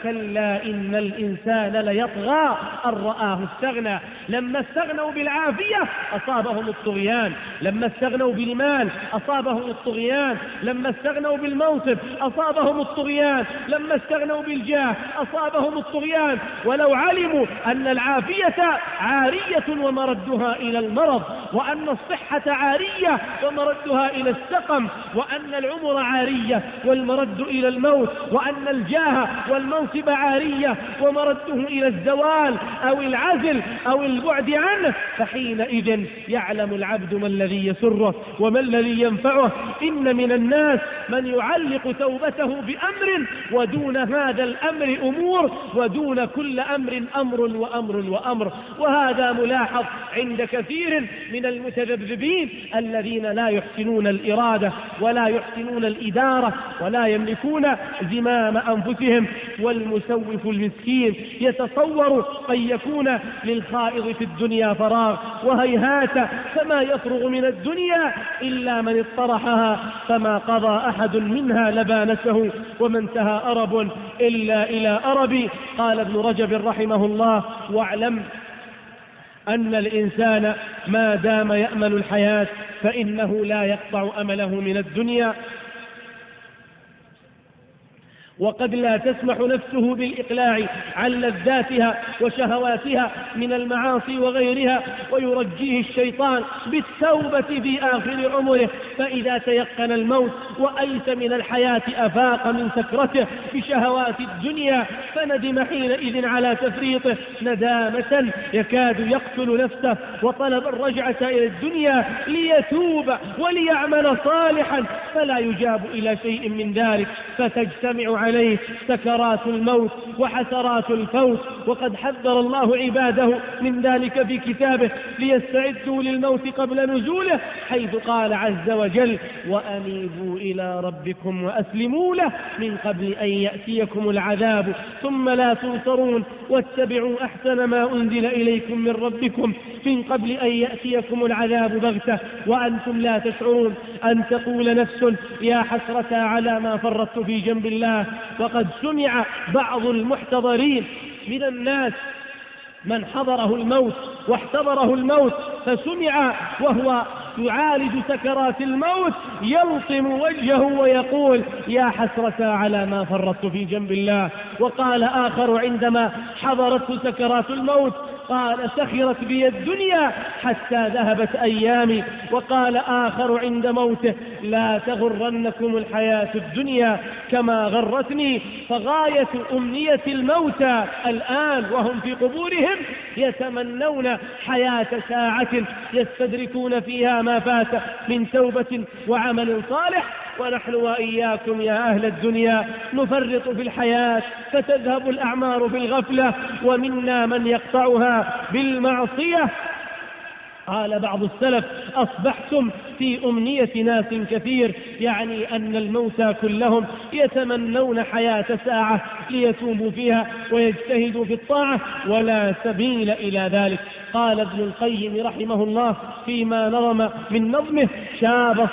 B: كلا إن الإنسان ليطغى أن رآه استغنى. لما استغنوا بالعافية أصابهم الطغيان، لما استغنوا بالمال أصابهم الطغيان، لما استغنوا بالمنصب أصابهم الطغيان، لما استغنوا بالجاه أصابهم الطغيان. ولو علموا أن العافية عارية ومردها إلى المرض، وأن الصحة عارية ومردها إلى السقم، وأن العمر عارية والمرد إلى الموت، وأن الجاه والمنصب عارية ومرده إلى الزوال أو العزل أو البعد عنه، فحينئذ يعلم العبد ما الذي يسره وما الذي ينفعه. إن من الناس من يعلق توبته بأمر ودون هذا الأمر أمور، ودون كل أمر أمر وأمر وأمر. وهذا ملاحظ عند كثير من المتذبذبين الذين لا يحسنون الإرادة ولا يحسنون الإدارة ولا يملكون زمام أنفسهم. والمسوف المسكين يتصور أن يكون للخائض في الدنيا فراغ، وهيهات فما يفرغ من الدنيا إلا من اطرحها، فما قضى أحد منها لبانته، وما انتهى أرب إلا إلى أرب. قال ابن رجب رحمه الله: واعلم أن الإنسان ما دام يأمل الحياة فإنه لا يقطع أمله من الدنيا، وقد لا تسمح نفسه بالإقلاع عن لذاتها وشهواتها من المعاصي وغيرها، ويرجيه الشيطان بالتوبة في آخر عمره، فإذا تيقن الموت وأيس من الحياة أفاق من سكرته بشهوات الدنيا، فندم حينئذ على تفريطه ندامة يكاد يقتل نفسه، وطلب الرجعة إلى الدنيا ليتوب وليعمل صالحا، فلا يجاب إلى شيء من ذلك، فتجتمع عليه سكرات الموت وحسرات الفوت. وقد حذر الله عباده من ذلك في كتابه ليستعدوا للموت قبل نزوله، حيث قال عز وجل: وأنيبوا إلى ربكم وأسلموا له من قبل أن يأتيكم العذاب ثم لا تنصرون، واتبعوا أحسن ما أنزل إليكم من ربكم من قبل أن يأتيكم العذاب بغتة وأنتم لا تشعرون، أن تقول نفس يا حسرة على ما فرطت في جنب الله. وقد سمع بعض المحتضرين من الناس من حضره الموت واحتضره الموت، فسمع وهو يعالج سكرات الموت يلطم وجهه ويقول: يا حسرة على ما فرطت في جنب الله. وقال آخر عندما حضرته سكرات الموت قال: سخرت بي الدنيا حتى ذهبت أيامي. وقال آخر عند موته: لا تغرنكم الحياة الدنيا كما غرتني. فغاية أمنية الموتى الآن وهم في قبورهم يتمنون حياة ساعة يستدركون فيها ما فات من توبة وعمل صالح. ونحن وإياكم يا أهل الدنيا نفرط في الحياة فتذهب الأعمار بالغفلة، ومنا من يقطعها بالمعصية. قال بعض السلف: أصبحتم في أمنية ناس كثير، يعني أن الموتى كلهم يتمنون حياة ساعة ليتوبوا فيها ويجتهدوا في الطاعة، ولا سبيل إلى ذلك. قال ابن القيم رحمه الله فيما نظم من نظمه: شاب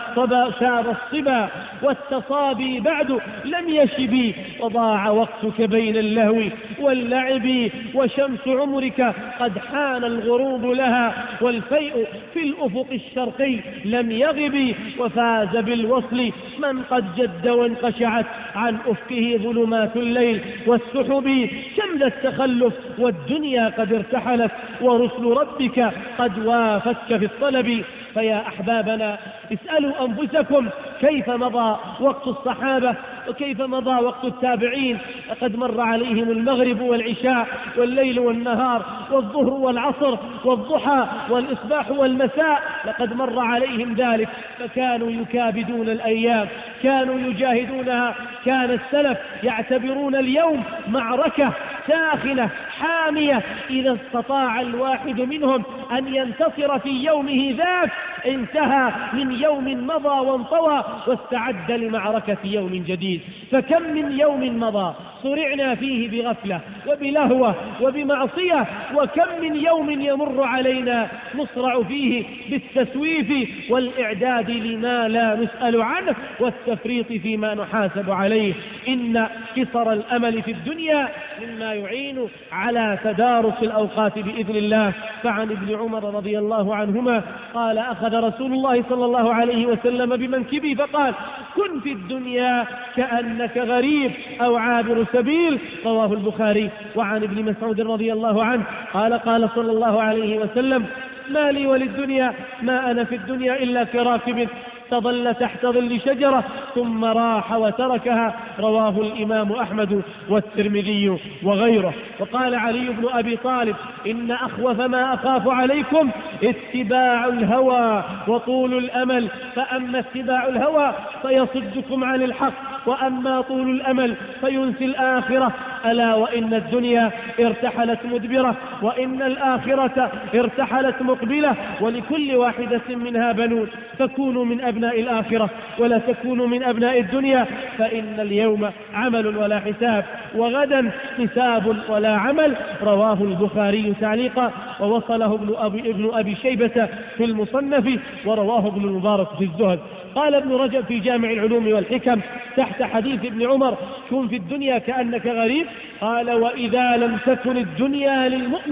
B: الصبا والتصابي بعد لم يشبي، وضاع وقتك بين اللهو واللعب، وشمس عمرك قد حان الغروب لها، والفيء في الأفق الشرقي لم يغب، وفاز بالوصل من قد جد وانقشعت عن أفقه ظلمات الليل والسحب. كم ذا التخلف والدنيا قد ارتحلت، ورسل ربك قد وافتك في الطلب. فيا أحبابنا اسألوا أنفسكم كيف مضى وقت الصحابة وكيف مضى وقت التابعين. لقد مر عليهم المغرب والعشاء والليل والنهار والظهر والعصر والضحى والإصباح والمساء، لقد مر عليهم ذلك، فكانوا يكابدون الأيام، كانوا يجاهدونها. كان السلف يعتبرون اليوم معركة ساخنة حامية، إذا استطاع الواحد منهم أن ينتصر في يومه ذاك انتهى من يوم مضى وانطوى واستعد لمعركة يوم جديد. فكم من يوم مضى صرعنا فيه بغفلة وبلهوة وبمعصية، وكم من يوم يمر علينا نصرع فيه بالتسويف والإعداد لما لا نسأل عنه والتفريط فيما نحاسب عليه. إن قصر الأمل في الدنيا مما يعين على تدارك الأوقات بإذن الله. فعن ابن عمر رضي الله عنهما قال: أخذ رسول الله صلى الله عليه وسلم بمنكبي فقال: كن في الدنيا كأنك غريب أو عابر سبيل. رواه البخاري. وعن ابن مسعود رضي الله عنه قال: قال صلى الله عليه وسلم: ما لي وللدنيا ما أنا في الدنيا إلا كراكب تظل تحت ظل شجرة ثم راح وتركها. رواه الإمام أحمد والترمذي وغيره. وقال علي بن أبي طالب: إن أخوف ما أخاف عليكم اتباع الهوى وطول الأمل، فأما اتباع الهوى فيصدكم عن الحق، وأما طول الأمل فينسي الآخرة. ألا وإن الدنيا ارتحلت مدبرة، وإن الآخرة ارتحلت مقبلة، ولكل واحدة منها بنون، فكونوا من أبناء الآخرة ولا تكونوا من أبناء الدنيا، فإن اليوم عمل ولا حساب، وغدا حساب ولا عمل. رواه البخاري تعليقا، ووصله ابن أبي شيبة في المصنف، ورواه ابن المبارك في الزهد. قال ابن رجب في جامع العلوم والحكم تحت حديث ابن عمر: كن في الدنيا كأنك غريب، قال: وإذا لم تكن الدنيا للمؤمن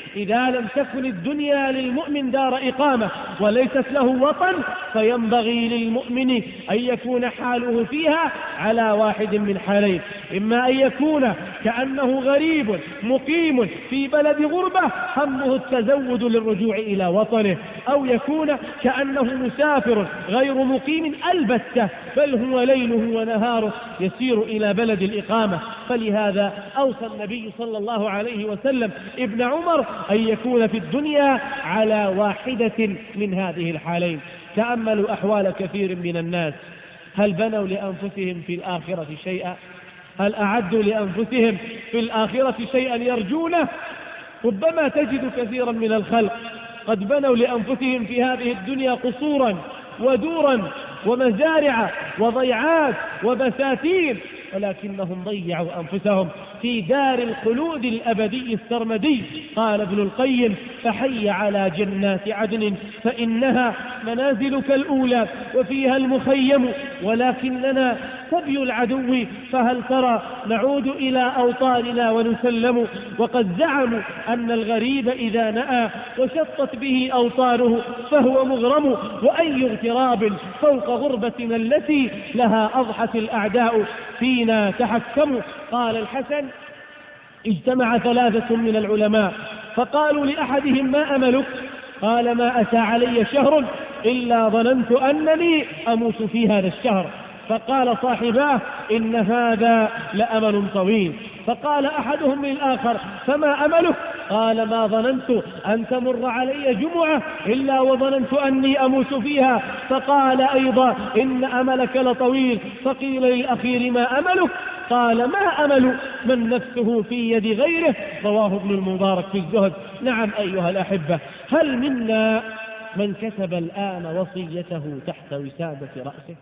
B: إذا لم تكن الدنيا للمؤمن دار إقامة وليست له وطن، فينبغي للمؤمن أن يكون حاله فيها على واحد من حالين: إما أن يكون كأنه غريب مقيم في بلد غربة همه التزود للرجوع إلى وطنه، أو يكون كأنه مسافر غير مقيم البتة، بل هو ليله ونهاره يسير إلى بلد الإقامة. فلهذا أوصى النبي صلى الله عليه وسلم ابن عمر أن يكون في الدنيا على واحدة من هذه الحالين. تأملوا أحوال كثير من الناس، هل بنوا لأنفسهم في الآخرة شيئا؟ هل أعدوا لأنفسهم في الآخرة شيئا يرجونه؟ ربما تجد كثيرا من الخلق قد بنوا لأنفسهم في هذه الدنيا قصورا ودورا ومزارع وضيعات وبساتين، ولكنهم ضيعوا أنفسهم في دار الخلود الأبدي السرمدي. قال ابن القيم: فحي على جنات عدن فإنها منازلك الأولى وفيها المخيم، ولكننا سبي العدو، فهل ترى نعود إلى أوطاننا ونسلم. وقد زعموا أن الغريب إذا نأى وشطت به أوطانه فهو مغرم، وأي اغتراب فوق غربتنا التي لها أضحت الأعداء فينا تحكموا. قال الحسن: اجتمع 3 من العلماء فقالوا لأحدهم: ما أملك؟ قال: ما أتى علي شهر إلا ظننت أنني أموت في هذا الشهر. فقال صاحباه: إن هذا لأمل طويل. فقال أحدهم للآخر: فما أملك؟ قال: ما ظننت أن تمر علي جمعة إلا وظننت أني أموت فيها. فقال أيضا: إن أملك لطويل. فقيل للأخير: ما أملك؟ قال: ما أمل من نفسه في يد غيره. رواه ابن المبارك في الزهد. نعم أيها الأحبة، هل منا من كتب الآن وصيته تحت وسادة رأسه؟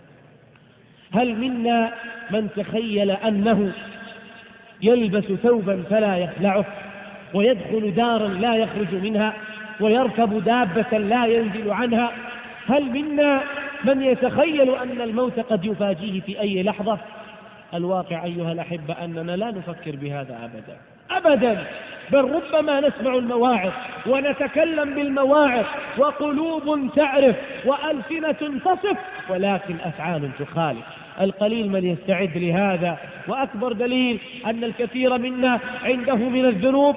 B: هل منا من تخيل أنه يلبس ثوبا فلا يخلعه، ويدخل دارا لا يخرج منها، ويركب دابة لا ينزل عنها؟ هل منا من يتخيل أن الموت قد يفاجيه في أي لحظة؟ الواقع أيها الأحبة أننا لا نفكر بهذا أبدا أبدا، بل ربما نسمع المواعظ ونتكلم بالمواعظ وقلوب تعرف وألسنة تصف، ولكن أفعال تخالف. القليل من يستعد لهذا، وأكبر دليل أن الكثير منا عنده من الذنوب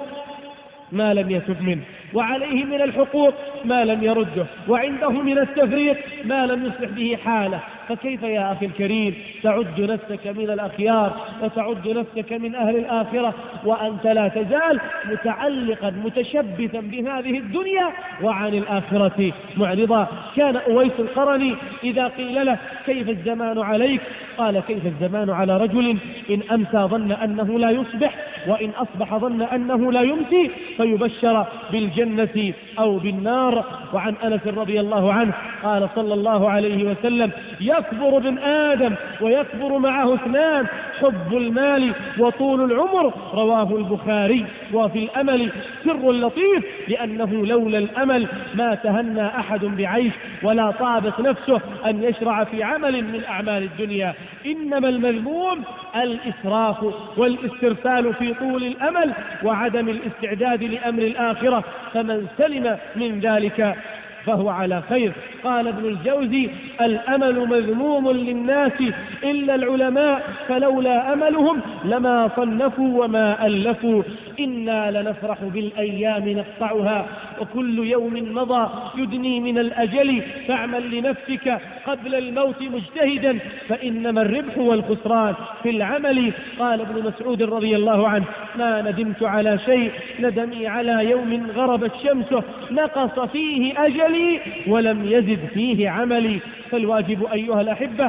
B: ما لم يتب منه، وعليه من الحقوق ما لم يرده، وعنده من التفريط ما لم يصلح به حاله. فكيف يا أخي الكريم تعد نفسك من الأخيار وتعد نفسك من أهل الآخرة وأنت لا تزال متعلقا متشبثا بهذه الدنيا وعن الآخرة معرضا؟ كان أويس القرني إذا قيل له: كيف الزمان عليك؟ قال: كيف الزمان على رجل إن أمسى ظن أنه لا يصبح، وإن أصبح ظن أنه لا يمسي، فيبشر بالجنة أو بالنار. وعن أنس رضي الله عنه قال صلى الله عليه وسلم: يكبر ابن آدم ويكبر معه 2: حب المال وطول العمر. رواه البخاري. وفي الأمل سر لطيف، لأنه لولا الأمل ما تهنى أحد بعيش ولا طابت نفسه أن يشرع في عمل من أعمال الدنيا. إنما المذموم الإسراف والاسترسال في طول الأمل وعدم الاستعداد لأمر الآخرة، فمن سلم من ذلك فهو على خير. قال ابن الجوزي: الأمل مذموم للناس إلا العلماء، فلولا أملهم لما صنفوا وما ألفوا. إنا لنفرح بالأيام نقطعها، وكل يوم مضى يدني من الأجل، فاعمل لنفسك قبل الموت مجتهدا، فإنما الربح والخسران في العمل. قال ابن مسعود رضي الله عنه: ما ندمت على شيء ندمي على يوم غربت شمسه نقص فيه أجلي ولم يزد فيه عملي. فالواجب أيها الأحبة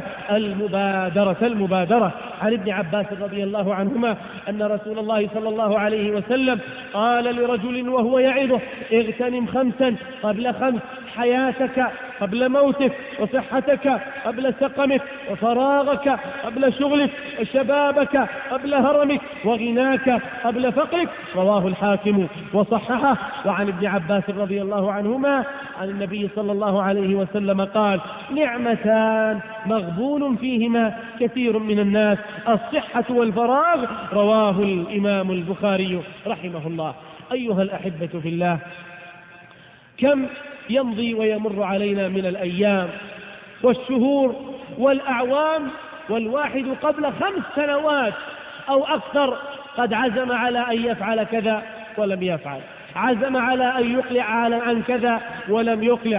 B: المبادرة. عن ابن عباس رضي الله عنهما أن رسول الله صلى الله عليه وسلم قال لرجل وهو يعظه: اغتنم 5 قبل 5، حياتك قبل موتك، وصحتك قبل سقمك، وفراغك قبل شغلك، وشبابك قبل هرمك، وغناك قبل فقرك. رواه الحاكم وصححه. وعن ابن عباس رضي الله عنهما عن النبي صلى الله عليه وسلم قال: نعمتان مغبون فيهما كثير من الناس، الصحة والفراغ. رواه الإمام البخاري رحمه الله. أيها الأحبة في الله، كم يمضي ويمر علينا من الأيام والشهور والأعوام، والواحد قبل 5 سنوات أو أكثر قد عزم على أن يفعل كذا ولم يفعل، عزم على أن يقلع عن كذا ولم يقلع،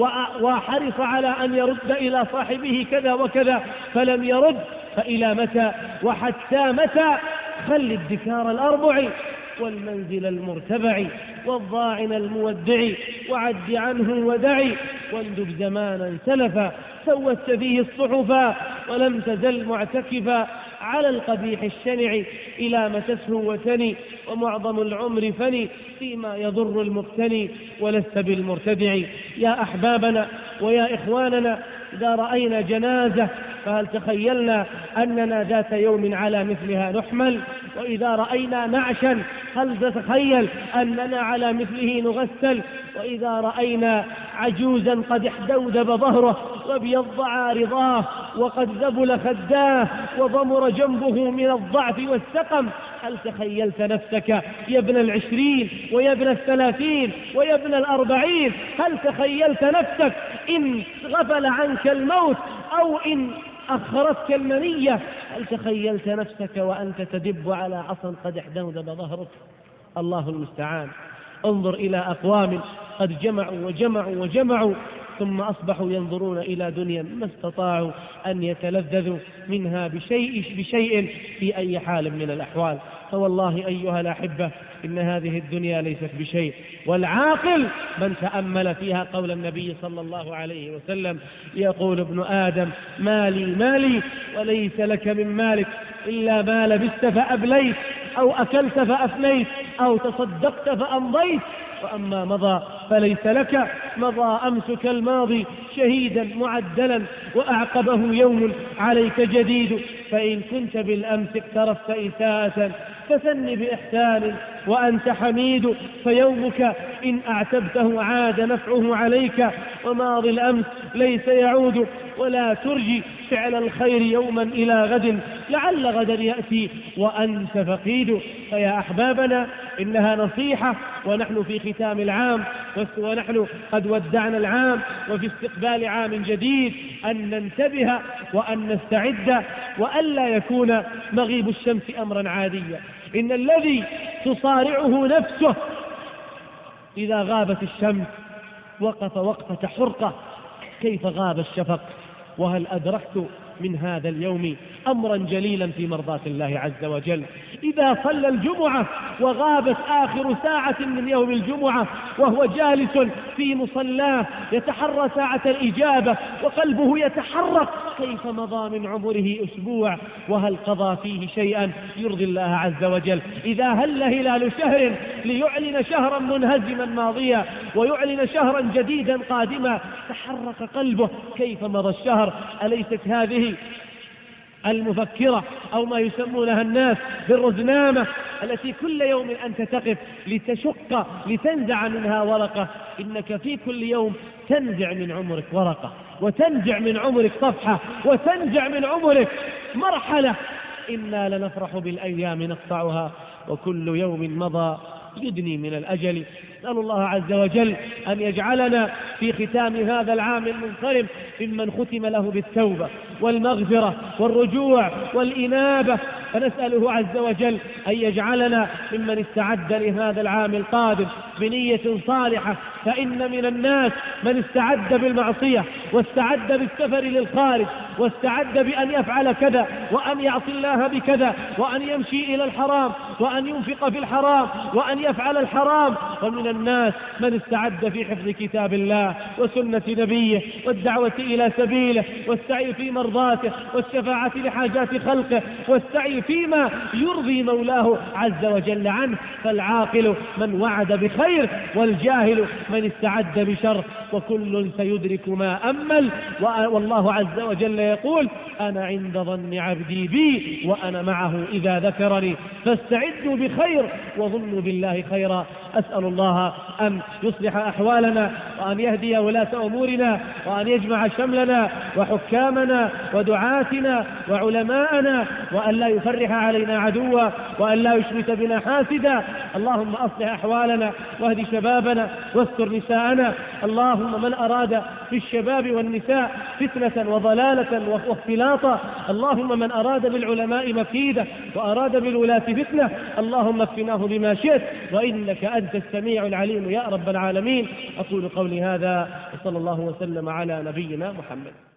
B: وحرص على أن يرد إلى صاحبه كذا وكذا فلم يرد. فإلى متى وحتى متى؟ خل الدكار الأربع والمنزل المرتبع والضاعن المودع وعد عنه ودعي، واندب زمانا سلفا سوت فيه الصحفا ولم تزل معتكفا على القبيح الشنع إلى ما تسهو وتني، ومعظم العمر فني فيما يضر المقتني ولست بالمرتدع. يا أحبابنا ويا إخواننا، إذا رأينا جنازة فهل تخيلنا أننا ذات يوم على مثلها نحمل؟ وإذا رأينا نعشا هل تتخيل أننا على مثله نغسل؟ وإذا رأينا عجوزا قد احدودب ظهره وابيض عارضاه وقد ذبل خداه وضمر جنبه من الضعف والسقم، هل تخيلت نفسك يا ابن 20 ويا ابن 30 ويا ابن 40؟ هل تخيلت نفسك إن غفل عنك الموت أو إن أخرتك المنية؟ هل تخيلت نفسك وأنت تدب على عصا قد احدودب ظهرك؟ الله المستعان. انظر إلى أقوام قد جمعوا وجمعوا وجمعوا ثم أصبحوا ينظرون إلى دنيا ما استطاعوا أن يتلذذوا منها بشيء في أي حال من الأحوال. فوالله أيها الأحبة إن هذه الدنيا ليست بشيء، والعاقل من تأمل فيها قول النبي صلى الله عليه وسلم: يقول ابن آدم مالي مالي وليس لك من مالك إلا ما لبست فأبليت أو أكلت فأفنيت أو تصدقت فأمضيت، وأما مضى فليس لك. مضى أمسك الماضي شهيدا معدلا وأعقبه يوم عليك جديد، فإن كنت بالأمس اقترفت إساءة فثن بإحسان وأنت حميد، فيومك إن أعتبته عاد نفعه عليك، وماضي الأمس ليس يعود، ولا ترجي فعل الخير يوما إلى غد لعل غدا يأتي وأنت فقيد. فيا أحبابنا إنها نصيحة ونحن في ختام العام، ونحن قد ودعنا العام وفي استقبال عام جديد، أن ننتبه وأن نستعد وألا يكون مغيب الشمس أمرا عاديا. إن الذي تصارعه نفسه إذا غابت الشمس وقف وقفة حرقة، كيف غاب الشفق؟ وهل أدركت من هذا اليوم أمرا جليلا في مرضاة الله عز وجل؟ إذا صلى الجمعة وغابت آخر ساعة من يوم الجمعة وهو جالس في مصلاه يتحرى ساعة الإجابة وقلبه يتحرك، كيف مضى من عمره أسبوع وهل قضى فيه شيئا يرضي الله عز وجل؟ إذا هل هلال شهر ليعلن شهرا منهزما ماضيا ويعلن شهرا جديدا قادما، تحرك قلبه، كيف مضى الشهر؟ أليست هذه المفكرة أو ما يسمونها الناس بالرزنامة التي كل يوم أنت تقف لتشق لتنزع منها ورقة؟ إنك في كل يوم تنزع من عمرك ورقة، وتنزع من عمرك صفحة، وتنزع من عمرك مرحلة. إنا لنفرح بالأيام نقطعها وكل يوم مضى يدني من الأجل. نسأل الله عز وجل أن يجعلنا في ختام هذا العام المنصرم ممن ختم له بالتوبة والمغفرة والرجوع والإنابة، فنسأله عز وجل أن يجعلنا ممن استعد لهذا العام القادم بنية صالحة. فإن من الناس من استعد بالمعصية واستعد بالسفر للخارج واستعد بأن يفعل كذا وأن يعصي الله بكذا وأن يمشي إلى الحرام وأن ينفق في الحرام وأن يفعل الحرام. ومن الناس من استعد في حفظ كتاب الله وسنة نبيه والدعوة إلى سبيله والسعي في مرضاته والشفاعة لحاجات خلقه والسعي فيما يرضي مولاه عز وجل عنه. فالعاقل من وعد بخير، والجاهل من استعد بشر، وكل سيدرك ما أمل. والله عز وجل يقول: أنا عند ظن عبدي بي وأنا معه إذا ذكرني فاستعد يعدوا بخير وظنوا بالله خيرا. أسأل الله أن يصلح أحوالنا وأن يهدي ولاة أمورنا وأن يجمع شملنا وحكامنا ودعاتنا وعلماءنا وأن لا يفرح علينا عدوا وأن لا يشمت بنا حاسدا. اللهم أصلح أحوالنا واهد شبابنا واستر نساءنا. اللهم من أراد في الشباب والنساء فتنة وضلالة واختلاطا، اللهم من أراد بالعلماء مكيدة وأراد بالولاة فتنة، اللهم اكفناه بما شئت وإنك أنت السميع العليم يا رب العالمين. أقول قولي هذا وصلى الله وسلم على نبينا محمد.